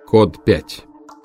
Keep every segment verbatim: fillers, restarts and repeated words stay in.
Код пять.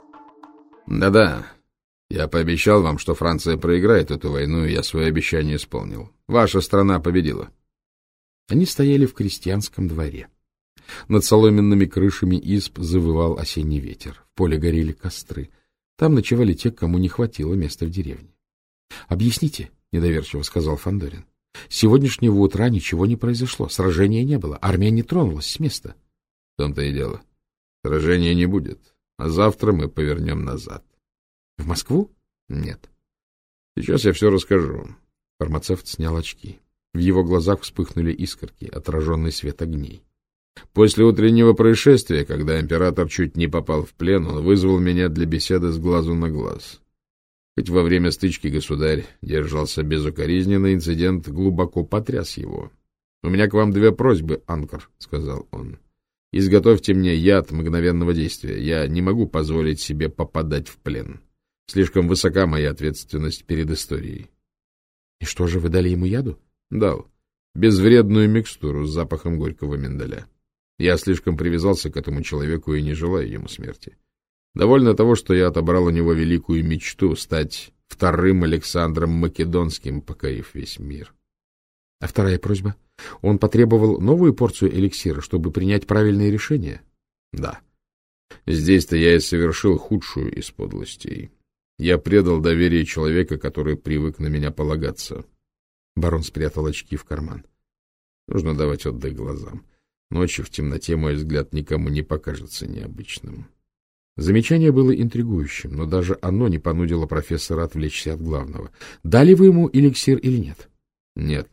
Да-да, я пообещал вам, что Франция проиграет эту войну, и я свое обещание исполнил. Ваша страна победила. Они стояли в крестьянском дворе. Над соломенными крышами изб завывал осенний ветер. В поле горели костры. Там ночевали те, кому не хватило места в деревне. — Объясните, — недоверчиво сказал Фандорин. — С сегодняшнего утра ничего не произошло, сражения не было, армия не тронулась с места. — В том-то и дело. Сражения не будет, а завтра мы повернем назад. — В Москву? — Нет. Сейчас я все расскажу. Фармацевт снял очки. В его глазах вспыхнули искорки, отраженный свет огней. После утреннего происшествия, когда император чуть не попал в плен, он вызвал меня для беседы с глазу на глаз. Хоть во время стычки государь держался безукоризненно, инцидент глубоко потряс его. — У меня к вам две просьбы, Анкор, — сказал он. — Изготовьте мне яд мгновенного действия. Я не могу позволить себе попадать в плен. Слишком высока моя ответственность перед историей. — И что же, вы дали ему яду? — Дал. Безвредную микстуру с запахом горького миндаля. Я слишком привязался к этому человеку и не желаю ему смерти. Довольно того, что я отобрал у него великую мечту стать вторым Александром Македонским, покорив весь мир. А вторая просьба? Он потребовал новую порцию эликсира, чтобы принять правильное решение? Да. Здесь-то я и совершил худшую из подлостей. Я предал доверие человека, который привык на меня полагаться. Барон спрятал очки в карман. Нужно давать отдых глазам. Ночью в темноте мой взгляд никому не покажется необычным. Замечание было интригующим, но даже оно не понудило профессора отвлечься от главного. Дали вы ему эликсир или нет? Нет.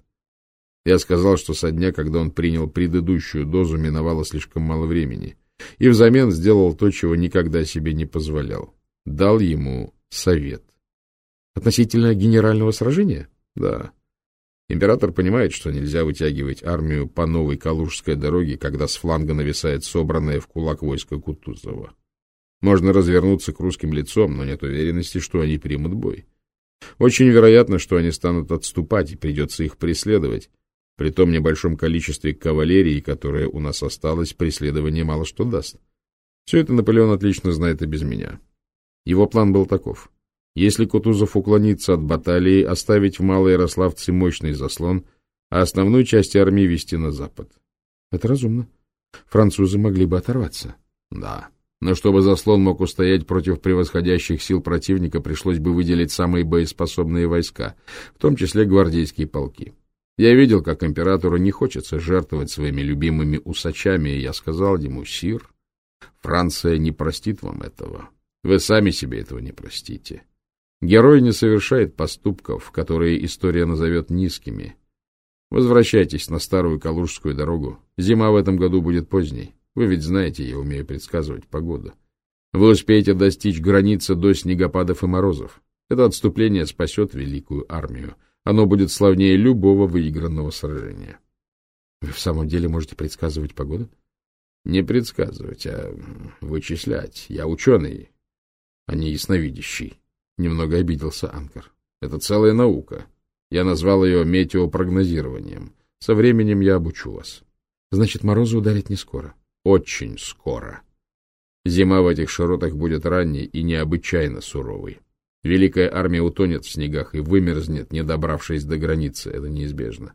Я сказал, что со дня, когда он принял предыдущую дозу, миновало слишком мало времени, и взамен сделал то, чего никогда себе не позволял. Дал ему совет. Относительно генерального сражения? Да. Император понимает, что нельзя вытягивать армию по новой Калужской дороге, когда с фланга нависает собранное в кулак войско Кутузова. Можно развернуться к русским лицом, но нет уверенности, что они примут бой. Очень вероятно, что они станут отступать, и придется их преследовать. При том небольшом количестве кавалерии, которое у нас осталось, преследование мало что даст. Все это Наполеон отлично знает и без меня. Его план был таков. Если Кутузов уклонится от баталии, оставить в Малоярославце мощный заслон, а основную часть армии вести на запад. Это разумно. Французы могли бы оторваться. Да. Но чтобы заслон мог устоять против превосходящих сил противника, пришлось бы выделить самые боеспособные войска, в том числе гвардейские полки. Я видел, как императору не хочется жертвовать своими любимыми усачами, и я сказал ему: «Сир, Франция не простит вам этого. Вы сами себе этого не простите. Герой не совершает поступков, которые история назовет низкими. Возвращайтесь на старую Калужскую дорогу. Зима в этом году будет поздней. Вы ведь знаете, я умею предсказывать погоду. Вы успеете достичь границы до снегопадов и морозов. Это отступление спасет великую армию. Оно будет славнее любого выигранного сражения». Вы в самом деле можете предсказывать погоду? Не предсказывать, а вычислять. Я ученый, а не ясновидящий. Немного обиделся Анкор. Это целая наука. Я назвал ее метеопрогнозированием. Со временем я обучу вас. Значит, морозы ударят не скоро. Очень скоро. Зима в этих широтах будет ранней и необычайно суровой. Великая армия утонет в снегах и вымерзнет, не добравшись до границы. Это неизбежно.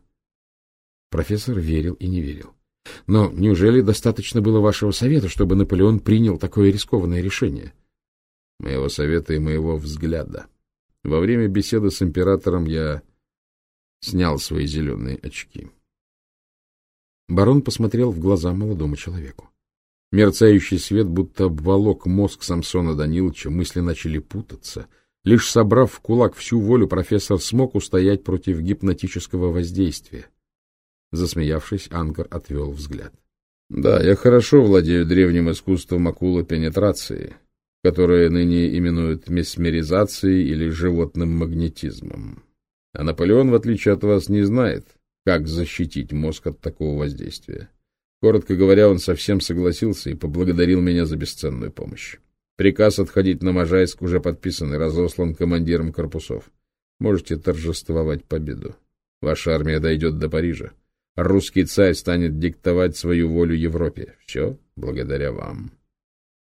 Профессор верил и не верил. Но неужели достаточно было вашего совета, чтобы Наполеон принял такое рискованное решение? Моего совета и моего взгляда. Во время беседы с императором я снял свои зеленые очки. Барон посмотрел в глаза молодому человеку. Мерцающий свет будто обволок мозг Самсона Даниловича, мысли начали путаться. Лишь собрав в кулак всю волю, профессор смог устоять против гипнотического воздействия. Засмеявшись, Анкор отвел взгляд. — Да, я хорошо владею древним искусством окулопенетрации, которое ныне именуют месмеризацией или животным магнетизмом. А Наполеон, в отличие от вас, не знает, как защитить мозг от такого воздействия. Коротко говоря, он совсем согласился и поблагодарил меня за бесценную помощь. Приказ отходить на Можайск уже подписан и разослан командирам корпусов. Можете торжествовать победу. Ваша армия дойдет до Парижа. Русский царь станет диктовать свою волю Европе. Все благодаря вам.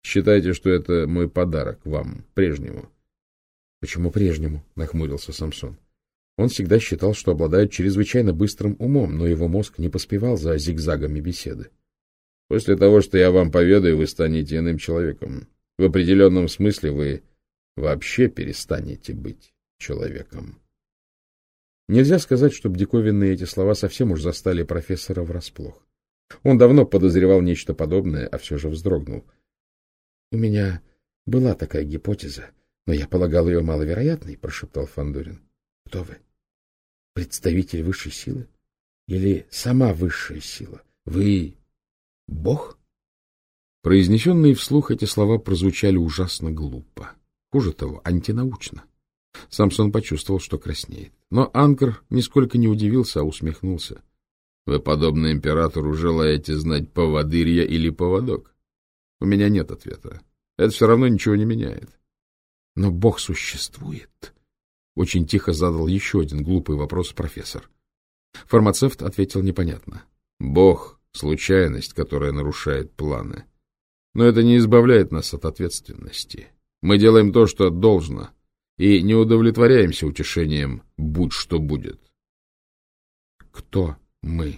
Считайте, что это мой подарок вам, прежнему. — Почему прежнему? — нахмурился Самсон. Он всегда считал, что обладает чрезвычайно быстрым умом, но его мозг не поспевал за зигзагами беседы. — После того, что я вам поведаю, вы станете иным человеком. В определенном смысле вы вообще перестанете быть человеком. Нельзя сказать, чтобы диковинные эти слова совсем уж застали профессора врасплох. Он давно подозревал нечто подобное, а все же вздрогнул. — У меня была такая гипотеза, но я полагал ее маловероятной, — прошептал Фандорин. — Кто вы? Представитель высшей силы? Или сама высшая сила? Вы Бог? Произнесенные вслух эти слова прозвучали ужасно глупо. Хуже того, антинаучно. Самсон почувствовал, что краснеет. Но Анкер нисколько не удивился, а усмехнулся. — Вы, подобно императору, желаете знать, поводырь я или поводок? У меня нет ответа. Это все равно ничего не меняет. — Но Бог существует? — очень тихо задал еще один глупый вопрос профессор. Фармацевт ответил непонятно. — Бог — случайность, которая нарушает планы. Но это не избавляет нас от ответственности. Мы делаем то, что должно, и не удовлетворяемся утешением «будь что будет». — Кто мы?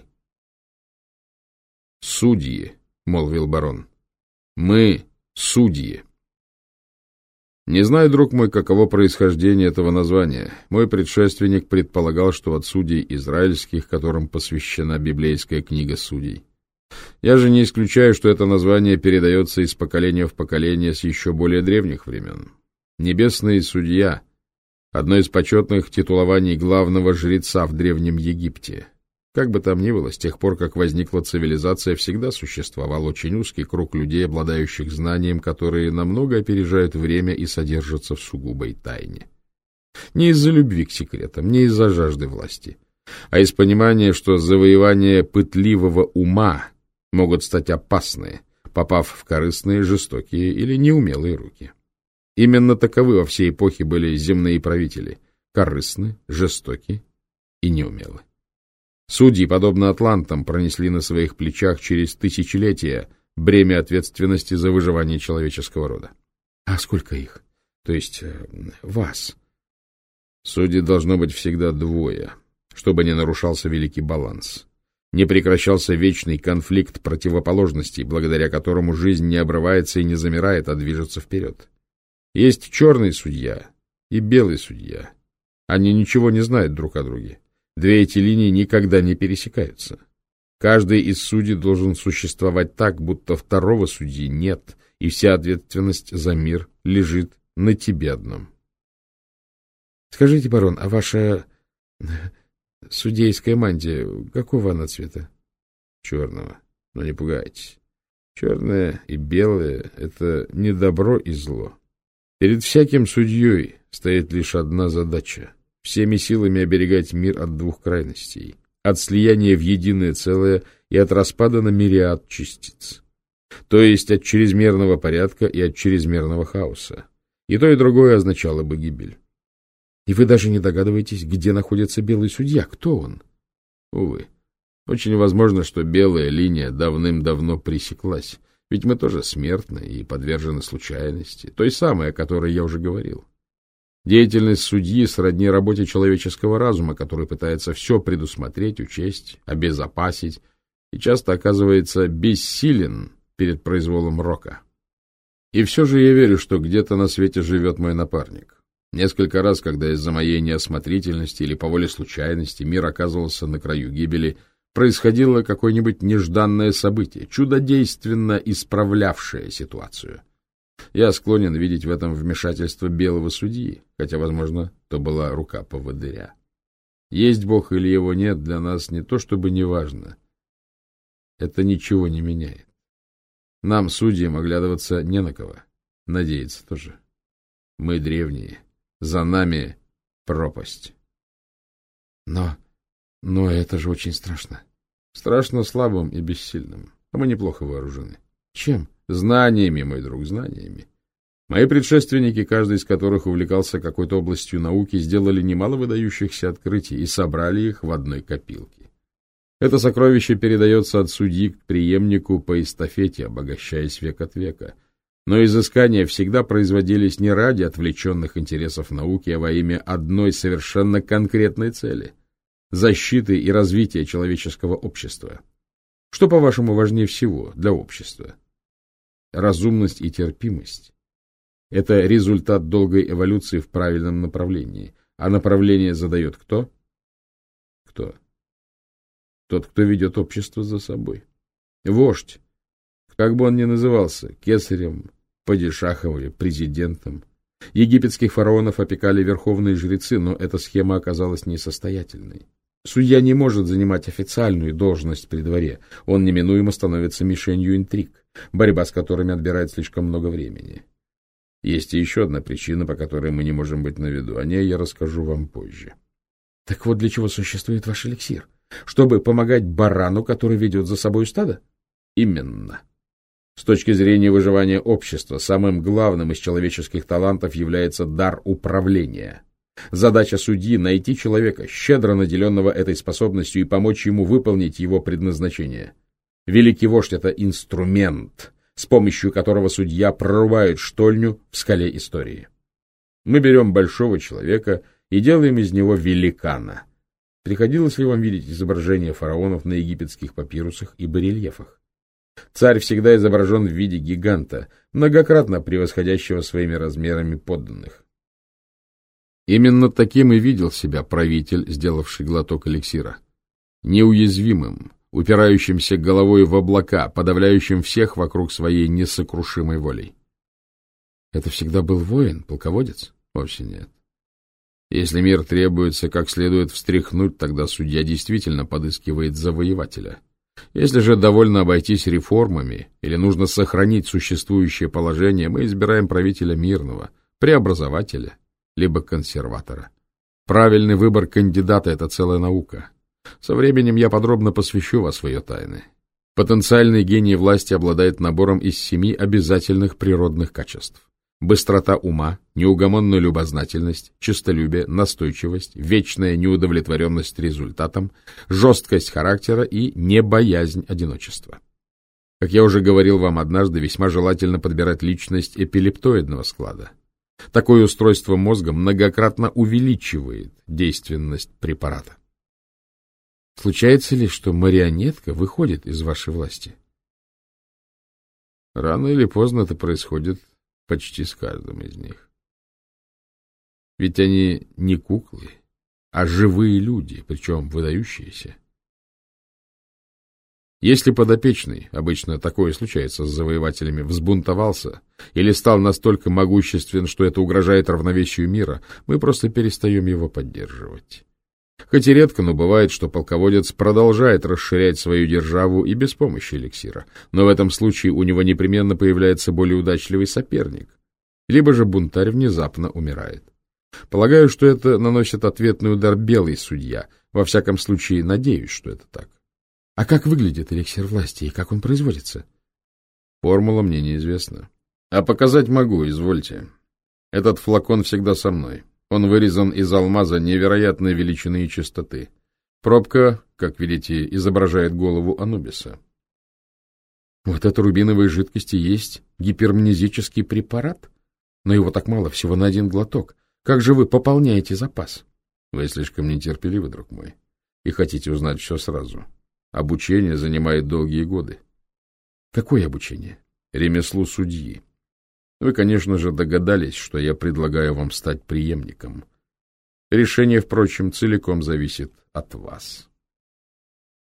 — Судьи, — молвил барон. — Мы — судьи. Не знаю, друг мой, каково происхождение этого названия. Мой предшественник предполагал, что от судей израильских, которым посвящена библейская книга судей. Я же не исключаю, что это название передается из поколения в поколение с еще более древних времен. Небесный судья — одно из почетных титулований главного жреца в Древнем Египте. Как бы там ни было, с тех пор, как возникла цивилизация, всегда существовал очень узкий круг людей, обладающих знанием, которые намного опережают время и содержатся в сугубой тайне. Не из-за любви к секретам, не из-за жажды власти, а из понимания, что завоевания пытливого ума могут стать опасны, попав в корыстные, жестокие или неумелые руки. Именно таковы во всей эпохе были земные правители — корыстны, жестоки и неумелы. Судьи, подобно атлантам, пронесли на своих плечах через тысячелетия бремя ответственности за выживание человеческого рода. — А сколько их? То есть э, вас? Судей должно быть всегда двое, чтобы не нарушался великий баланс, не прекращался вечный конфликт противоположностей, благодаря которому жизнь не обрывается и не замирает, а движется вперед. Есть черный судья и белый судья. Они ничего не знают друг о друге. Две эти линии никогда не пересекаются. Каждый из судей должен существовать так, будто второго судьи нет, и вся ответственность за мир лежит на тебе одном. Скажите, барон, а ваша судейская мантия какого она цвета? Черного. Но не пугайтесь. Черное и белое — это не добро и зло. Перед всяким судьей стоит лишь одна задача — всеми силами оберегать мир от двух крайностей, от слияния в единое целое и от распада на мириад частиц, то есть от чрезмерного порядка и от чрезмерного хаоса. И то, и другое означало бы гибель. И вы даже не догадываетесь, где находится белый судья, кто он? Увы, очень возможно, что белая линия давным-давно пресеклась, ведь мы тоже смертны и подвержены случайности, той самой, о которой я уже говорил. Деятельность судьи сродни работе человеческого разума, который пытается все предусмотреть, учесть, обезопасить и часто оказывается бессилен перед произволом рока. И все же я верю, что где-то на свете живет мой напарник. Несколько раз, когда из-за моей неосмотрительности или по воле случайности мир оказывался на краю гибели, происходило какое-нибудь нежданное событие, чудодейственно исправлявшее ситуацию. Я склонен видеть в этом вмешательство белого судьи, хотя, возможно, то была рука поводыря. Есть Бог или его нет, для нас не то чтобы не важно. Это ничего не меняет. Нам, судьям, оглядываться не на кого, надеяться тоже. Мы древние, за нами пропасть. Но, но это же очень страшно. Страшно слабым и бессильным, а мы неплохо вооружены. Чем? Знаниями, мой друг, знаниями. Мои предшественники, каждый из которых увлекался какой-то областью науки, сделали немало выдающихся открытий и собрали их в одной копилке. Это сокровище передается от судьи к преемнику по эстафете, обогащаясь век от века. Но изыскания всегда производились не ради отвлеченных интересов науки, а во имя одной совершенно конкретной цели – защиты и развития человеческого общества. Что, по-вашему, важнее всего для общества? Разумность и терпимость – это результат долгой эволюции в правильном направлении. А направление задает кто? Кто? Тот, кто ведет общество за собой. Вождь. Как бы он ни назывался, кесарем, падишахом или президентом. Египетских фараонов опекали верховные жрецы, но эта схема оказалась несостоятельной. Судья не может занимать официальную должность при дворе. Он неминуемо становится мишенью интриг, борьба с которыми отбирает слишком много времени. Есть и еще одна причина, по которой мы не можем быть на виду. О ней я расскажу вам позже. Так вот для чего существует ваш эликсир? Чтобы помогать барану, который ведет за собой стадо? Именно. С точки зрения выживания общества, самым главным из человеческих талантов является дар управления. Задача судьи — найти человека, щедро наделенного этой способностью, и помочь ему выполнить его предназначение. Великий вождь — это инструмент, с помощью которого судья прорубает штольню в скале истории. Мы берем большого человека и делаем из него великана. Приходилось ли вам видеть изображения фараонов на египетских папирусах и барельефах? Царь всегда изображен в виде гиганта, многократно превосходящего своими размерами подданных. Именно таким и видел себя правитель, сделавший глоток эликсира. Неуязвимым, упирающимся головой в облака, подавляющим всех вокруг своей несокрушимой волей. Это всегда был воин, полководец? Вовсе нет. Если мир требуется как следует встряхнуть, тогда судья действительно подыскивает завоевателя. Если же довольно обойтись реформами или нужно сохранить существующее положение, мы избираем правителя мирного, преобразователя, либо консерватора. Правильный выбор кандидата — это целая наука. Со временем я подробно посвящу вас в ее тайны. Потенциальный гений власти обладает набором из семи обязательных природных качеств. Быстрота ума, неугомонная любознательность, честолюбие, настойчивость, вечная неудовлетворенность результатом, жесткость характера и небоязнь одиночества. Как я уже говорил вам однажды, весьма желательно подбирать личность эпилептоидного склада. Такое устройство мозга многократно увеличивает действенность препарата. Случается ли, что марионетка выходит из вашей власти? Рано или поздно это происходит почти с каждым из них. Ведь они не куклы, а живые люди, причем выдающиеся. Если подопечный, обычно такое случается с завоевателями, взбунтовался или стал настолько могуществен, что это угрожает равновесию мира, мы просто перестаем его поддерживать. Хоть и редко, но бывает, что полководец продолжает расширять свою державу и без помощи эликсира, но в этом случае у него непременно появляется более удачливый соперник, либо же бунтарь внезапно умирает. Полагаю, что это наносит ответный удар белый судья, во всяком случае, надеюсь, что это так. А как выглядит эликсир власти и как он производится? Формула мне неизвестна. А показать могу, извольте. Этот флакон всегда со мной. Он вырезан из алмаза невероятной величины и чистоты. Пробка, как видите, изображает голову Анубиса. Вот это рубиновой жидкости есть гипермнезический препарат? Но его так мало, всего на один глоток. Как же вы пополняете запас? Вы слишком нетерпеливы, друг мой, и хотите узнать все сразу. Обучение занимает долгие годы. Какое обучение? Ремеслу судьи. Вы, конечно же, догадались, что я предлагаю вам стать преемником. Решение, впрочем, целиком зависит от вас.